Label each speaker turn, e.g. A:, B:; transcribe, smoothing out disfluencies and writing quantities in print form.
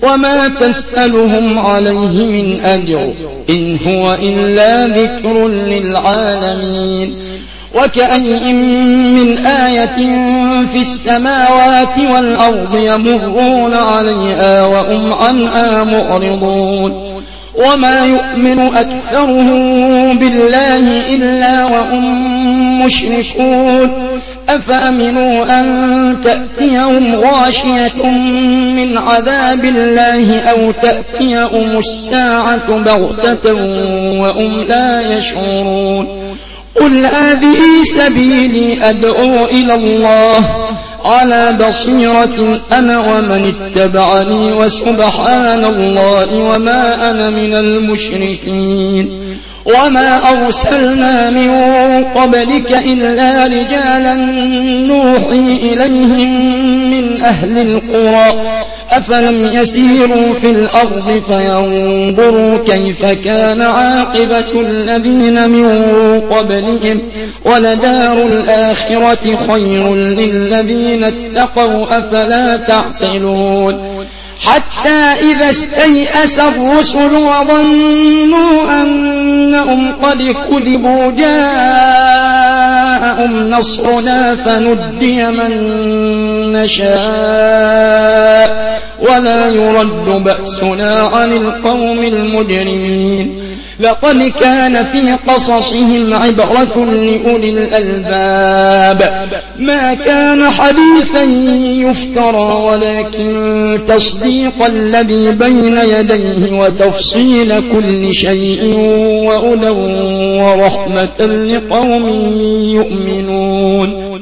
A: وما تسألهم عليه من أجر إن هو إلا ذكر للعالمين. وكأي من آية في السماوات والأرض يمرون عليها وهم عنها معرضون وما يؤمن أكثرهم بالله إلا وهم مشركون أفأمنوا أن تأتيهم غاشية من عذاب الله أو تأتيهم الساعة بغتة وهم لا يشعرون قل هذه سبيلي أدعو إلى الله على بصيرة أنا ومن اتبعني وسبحان الله وما أنا من المشركين. وما أرسلنا من قبلك إلا رجالا نوحي إليهم من أهل القرى أفلم يسيروا في الأرض فينظروا كيف كان عاقبة الذين من قبلهم ولدار الآخرة خير للذين اتقوا أفلا تعقلون. حتى إذا استيأس الرسل وظنوا أنهم قد كذبوا جاءهم نصرنا فنجي من نشاء ولا يرد بأسنا عن القوم المجرمين. لقد كان في قصصهم عبرة لأولي الألباب ما كان حديثا يفترى ولكن تصديق الذي بين يديه وتفصيل كل شيء وهدى ورحمة لقوم يؤمنون.